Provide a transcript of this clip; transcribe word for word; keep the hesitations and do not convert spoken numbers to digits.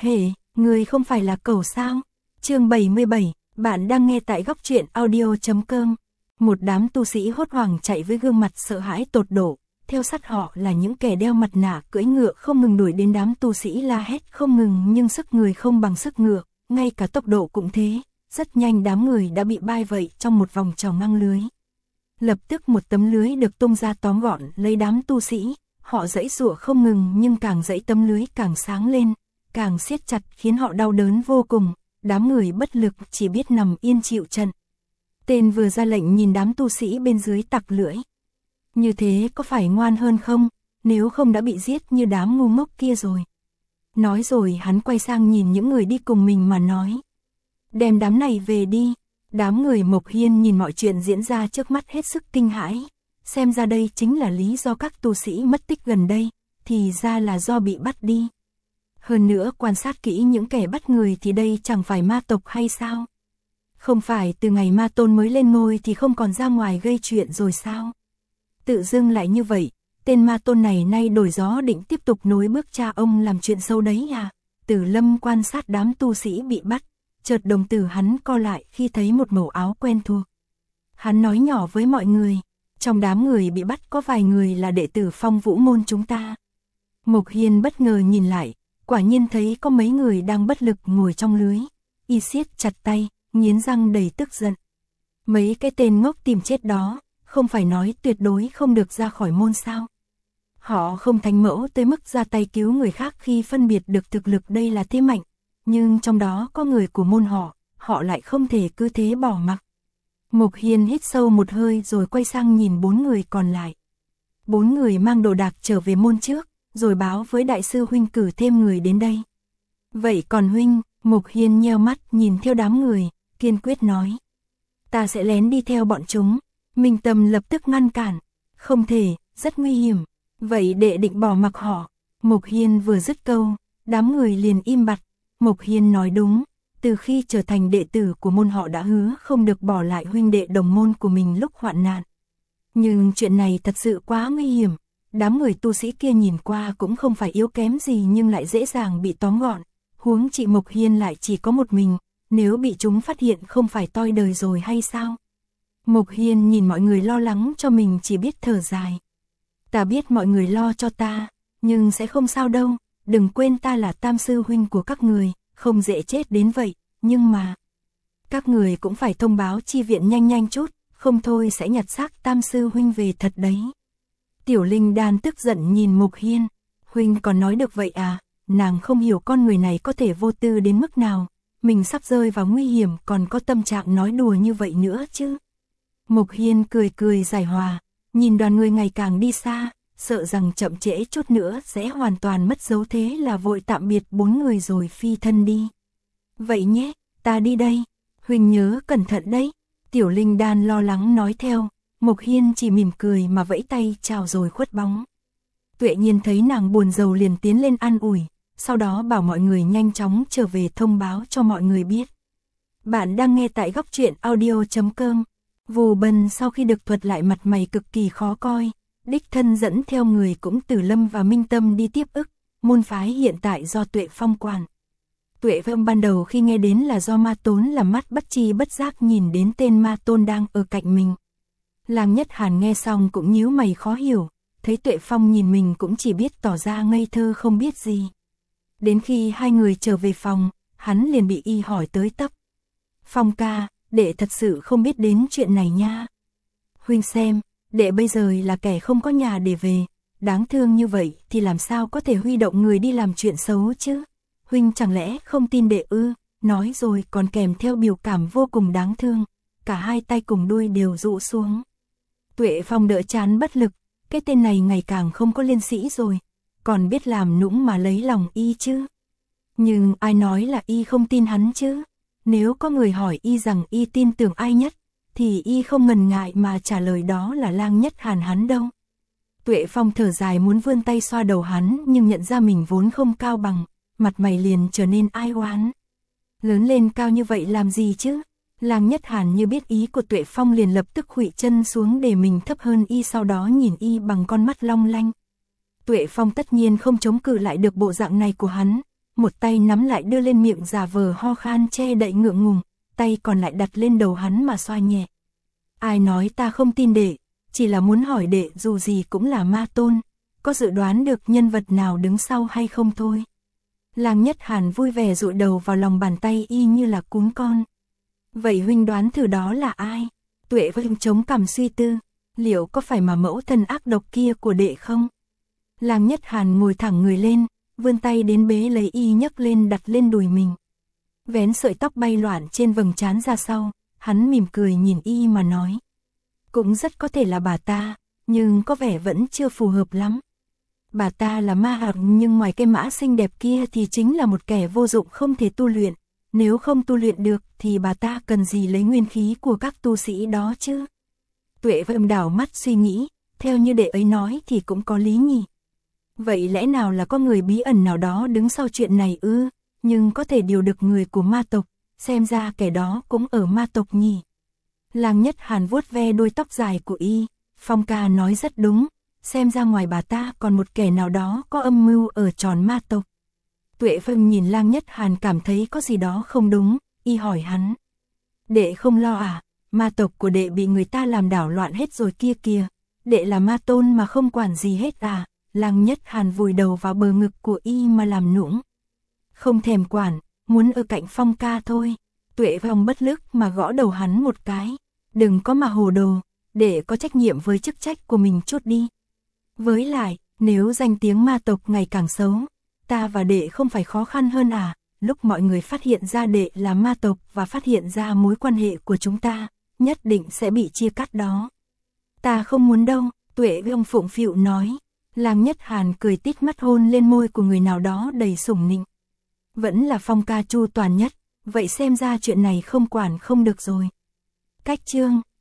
Hề, người không phải là cẩu sao? Chương bảy mươi bảy, bạn đang nghe tại góc truyện audio chấm com. Một đám tu sĩ hốt hoảng chạy với gương mặt sợ hãi tột độ, theo sát họ là những kẻ đeo mặt nạ cưỡi ngựa không ngừng đuổi đến đám tu sĩ la hét không ngừng, nhưng sức người không bằng sức ngựa, ngay cả tốc độ cũng thế, rất nhanh đám người đã bị bao vây trong một vòng tròn ngăng lưới. Lập tức một tấm lưới được tung ra tóm gọn lấy đám tu sĩ, họ giãy giụa không ngừng nhưng càng giãy tấm lưới càng sáng lên, càng siết chặt khiến họ đau đớn vô cùng, đám người bất lực chỉ biết nằm yên chịu trận. Tên vừa ra lệnh nhìn đám tu sĩ bên dưới tặc lưỡi. Như thế có phải ngoan hơn không, nếu không đã bị giết như đám ngu ngốc kia rồi. Nói rồi hắn quay sang nhìn những người đi cùng mình mà nói. Đem đám này về đi. Đám người Mộc Hiên nhìn mọi chuyện diễn ra trước mắt hết sức kinh hãi. Xem ra đây chính là lý do các tu sĩ mất tích gần đây, thì ra là do bị bắt đi. Hơn nữa quan sát kỹ những kẻ bắt người thì đây chẳng phải ma tộc hay sao? Không phải từ ngày ma tôn mới lên ngôi thì không còn ra ngoài gây chuyện rồi sao? Tự dưng lại như vậy, tên ma tôn này nay đổi gió định tiếp tục nối bước cha ông làm chuyện sâu đấy à? Tử Lâm quan sát đám tu sĩ bị bắt, chợt đồng tử hắn co lại khi thấy một màu áo quen thuộc. Hắn nói nhỏ với mọi người, trong đám người bị bắt có vài người là đệ tử Phong Vũ môn chúng ta. Mộc Hiên bất ngờ nhìn lại, quả nhiên thấy có mấy người đang bất lực ngồi trong lưới. Y siết chặt tay, nghiến răng đầy tức giận. Mấy cái tên ngốc tìm chết đó, không phải nói tuyệt đối không được ra khỏi môn sao? Họ không thánh mẫu tới mức ra tay cứu người khác khi phân biệt được thực lực đây là thế mạnh, nhưng trong đó có người của môn họ, họ lại không thể cứ thế bỏ mặc. Mộc Hiên hít sâu một hơi rồi quay sang nhìn bốn người còn lại. Bốn người mang đồ đạc trở về môn trước, rồi báo với đại sư huynh cử thêm người đến đây. Vậy còn huynh? Mộc Hiên nheo mắt nhìn theo đám người, kiên quyết nói. Ta sẽ lén đi theo bọn chúng. Minh Tâm lập tức ngăn cản. Không thể, rất nguy hiểm. Vậy đệ định bỏ mặc họ. Mộc Hiên vừa dứt câu, đám người liền im bặt. Mộc Hiên nói đúng, từ khi trở thành đệ tử của môn họ đã hứa không được bỏ lại huynh đệ đồng môn của mình lúc hoạn nạn. Nhưng chuyện này thật sự quá nguy hiểm. Đám người tu sĩ kia nhìn qua cũng không phải yếu kém gì nhưng lại dễ dàng bị tóm gọn. Huống chị Mộc Hiên lại chỉ có một mình, nếu bị chúng phát hiện không phải toi đời rồi hay sao? Mộc Hiên nhìn mọi người lo lắng cho mình chỉ biết thở dài. Ta biết mọi người lo cho ta, nhưng sẽ không sao đâu, đừng quên ta là tam sư huynh của các người, không dễ chết đến vậy, nhưng mà... Các người cũng phải thông báo chi viện nhanh nhanh chút, không thôi sẽ nhặt xác tam sư huynh về thật đấy. Tiểu Linh Đan tức giận nhìn Mộc Hiên, huynh còn nói được vậy à, nàng không hiểu con người này có thể vô tư đến mức nào, mình sắp rơi vào nguy hiểm còn có tâm trạng nói đùa như vậy nữa chứ. Mộc Hiên cười cười giải hòa, nhìn đoàn người ngày càng đi xa, sợ rằng chậm trễ chút nữa sẽ hoàn toàn mất dấu, thế là vội tạm biệt bốn người rồi phi thân đi. Vậy nhé, ta đi đây, huynh nhớ cẩn thận đấy. Tiểu Linh Đan lo lắng nói theo, Mộc Hiên chỉ mỉm cười mà vẫy tay chào rồi khuất bóng. Tuệ Nhiên thấy nàng buồn rầu liền tiến lên an ủi, sau đó bảo mọi người nhanh chóng trở về thông báo cho mọi người biết. Bạn đang nghe tại góc truyện audio chấm com. Vù Bần sau khi được thuật lại mặt mày cực kỳ khó coi, đích thân dẫn theo người cũng Tử Lâm và Minh Tâm đi tiếp ức, môn phái hiện tại do Tuệ Phong quản. Tuệ Phong ban đầu khi nghe đến là do ma tốn làm mắt bất chi bất giác nhìn đến tên ma tôn đang ở cạnh mình. Lang Nhất Hàn nghe xong cũng nhíu mày khó hiểu, thấy Tuệ Phong nhìn mình cũng chỉ biết tỏ ra ngây thơ không biết gì. Đến khi hai người trở về phòng, hắn liền bị y hỏi tới tấp. Phong ca, đệ thật sự không biết đến chuyện này nha. Huynh xem, đệ bây giờ là kẻ không có nhà để về, đáng thương như vậy thì làm sao có thể huy động người đi làm chuyện xấu chứ. Huynh chẳng lẽ không tin đệ ư? Nói rồi còn kèm theo biểu cảm vô cùng đáng thương, cả hai tay cùng đuôi đều rũ xuống. Tuệ Phong đỡ chán bất lực, cái tên này ngày càng không có liên sĩ rồi, còn biết làm nũng mà lấy lòng y chứ. Nhưng ai nói là y không tin hắn chứ? Nếu có người hỏi y rằng y tin tưởng ai nhất, thì y không ngần ngại mà trả lời đó là Lang Nhất Hàn hắn đâu. Tuệ Phong thở dài muốn vươn tay xoa đầu hắn nhưng nhận ra mình vốn không cao bằng, mặt mày liền trở nên ai oán. Lớn lên cao như vậy làm gì chứ? Lang Nhất Hàn như biết ý của Tuệ Phong liền lập tức khuỵu chân xuống để mình thấp hơn y, sau đó nhìn y bằng con mắt long lanh. Tuệ Phong tất nhiên không chống cự lại được bộ dạng này của hắn, một tay nắm lại đưa lên miệng giả vờ ho khan che đậy ngượng ngùng, tay còn lại đặt lên đầu hắn mà xoa nhẹ. Ai nói ta không tin đệ, chỉ là muốn hỏi đệ dù gì cũng là ma tôn, có dự đoán được nhân vật nào đứng sau hay không thôi. Lang Nhất Hàn vui vẻ dụi đầu vào lòng bàn tay y như là cún con. Vậy huynh đoán thử đó là ai? Tuệ Vân chống cằm suy tư, liệu có phải mà mẫu thân ác độc kia của đệ không? Lang Nhất Hàn ngồi thẳng người lên, vươn tay đến bế lấy y nhấc lên đặt lên đùi mình. Vén sợi tóc bay loạn trên vầng trán ra sau, hắn mỉm cười nhìn y mà nói. Cũng rất có thể là bà ta, nhưng có vẻ vẫn chưa phù hợp lắm. Bà ta là ma hạt nhưng ngoài cái mã xinh đẹp kia thì chính là một kẻ vô dụng không thể tu luyện. Nếu không tu luyện được thì bà ta cần gì lấy nguyên khí của các tu sĩ đó chứ? Tuệ Vân đảo mắt suy nghĩ, theo như đệ ấy nói thì cũng có lý nhỉ. Vậy lẽ nào là có người bí ẩn nào đó đứng sau chuyện này ư, nhưng có thể điều được người của ma tộc, xem ra kẻ đó cũng ở ma tộc nhỉ. Lang Nhất Hàn vuốt ve đuôi tóc dài của y, Phong ca nói rất đúng, xem ra ngoài bà ta còn một kẻ nào đó có âm mưu ở tròn ma tộc. Tuệ Vân nhìn Lang Nhất Hàn cảm thấy có gì đó không đúng, y hỏi hắn. Đệ không lo à, ma tộc của đệ bị người ta làm đảo loạn hết rồi kia kìa, đệ là ma tôn mà không quản gì hết à? Lang Nhất Hàn vùi đầu vào bờ ngực của y mà làm nũng. Không thèm quản, muốn ở cạnh Phong ca thôi. Tuệ Vong bất lực mà gõ đầu hắn một cái. Đừng có mà hồ đồ, để có trách nhiệm với chức trách của mình chút đi. Với lại, nếu danh tiếng ma tộc ngày càng xấu, ta và đệ không phải khó khăn hơn à? Lúc mọi người phát hiện ra đệ là ma tộc và phát hiện ra mối quan hệ của chúng ta, nhất định sẽ bị chia cắt đó. Ta không muốn đâu, Tuệ Vong phụng phịu nói. Lang Nhất Hàn cười tít mắt hôn lên môi của người nào đó đầy sủng nịnh. Vẫn là Phong ca chu toàn nhất, vậy xem ra chuyện này không quản không được rồi. Cách chương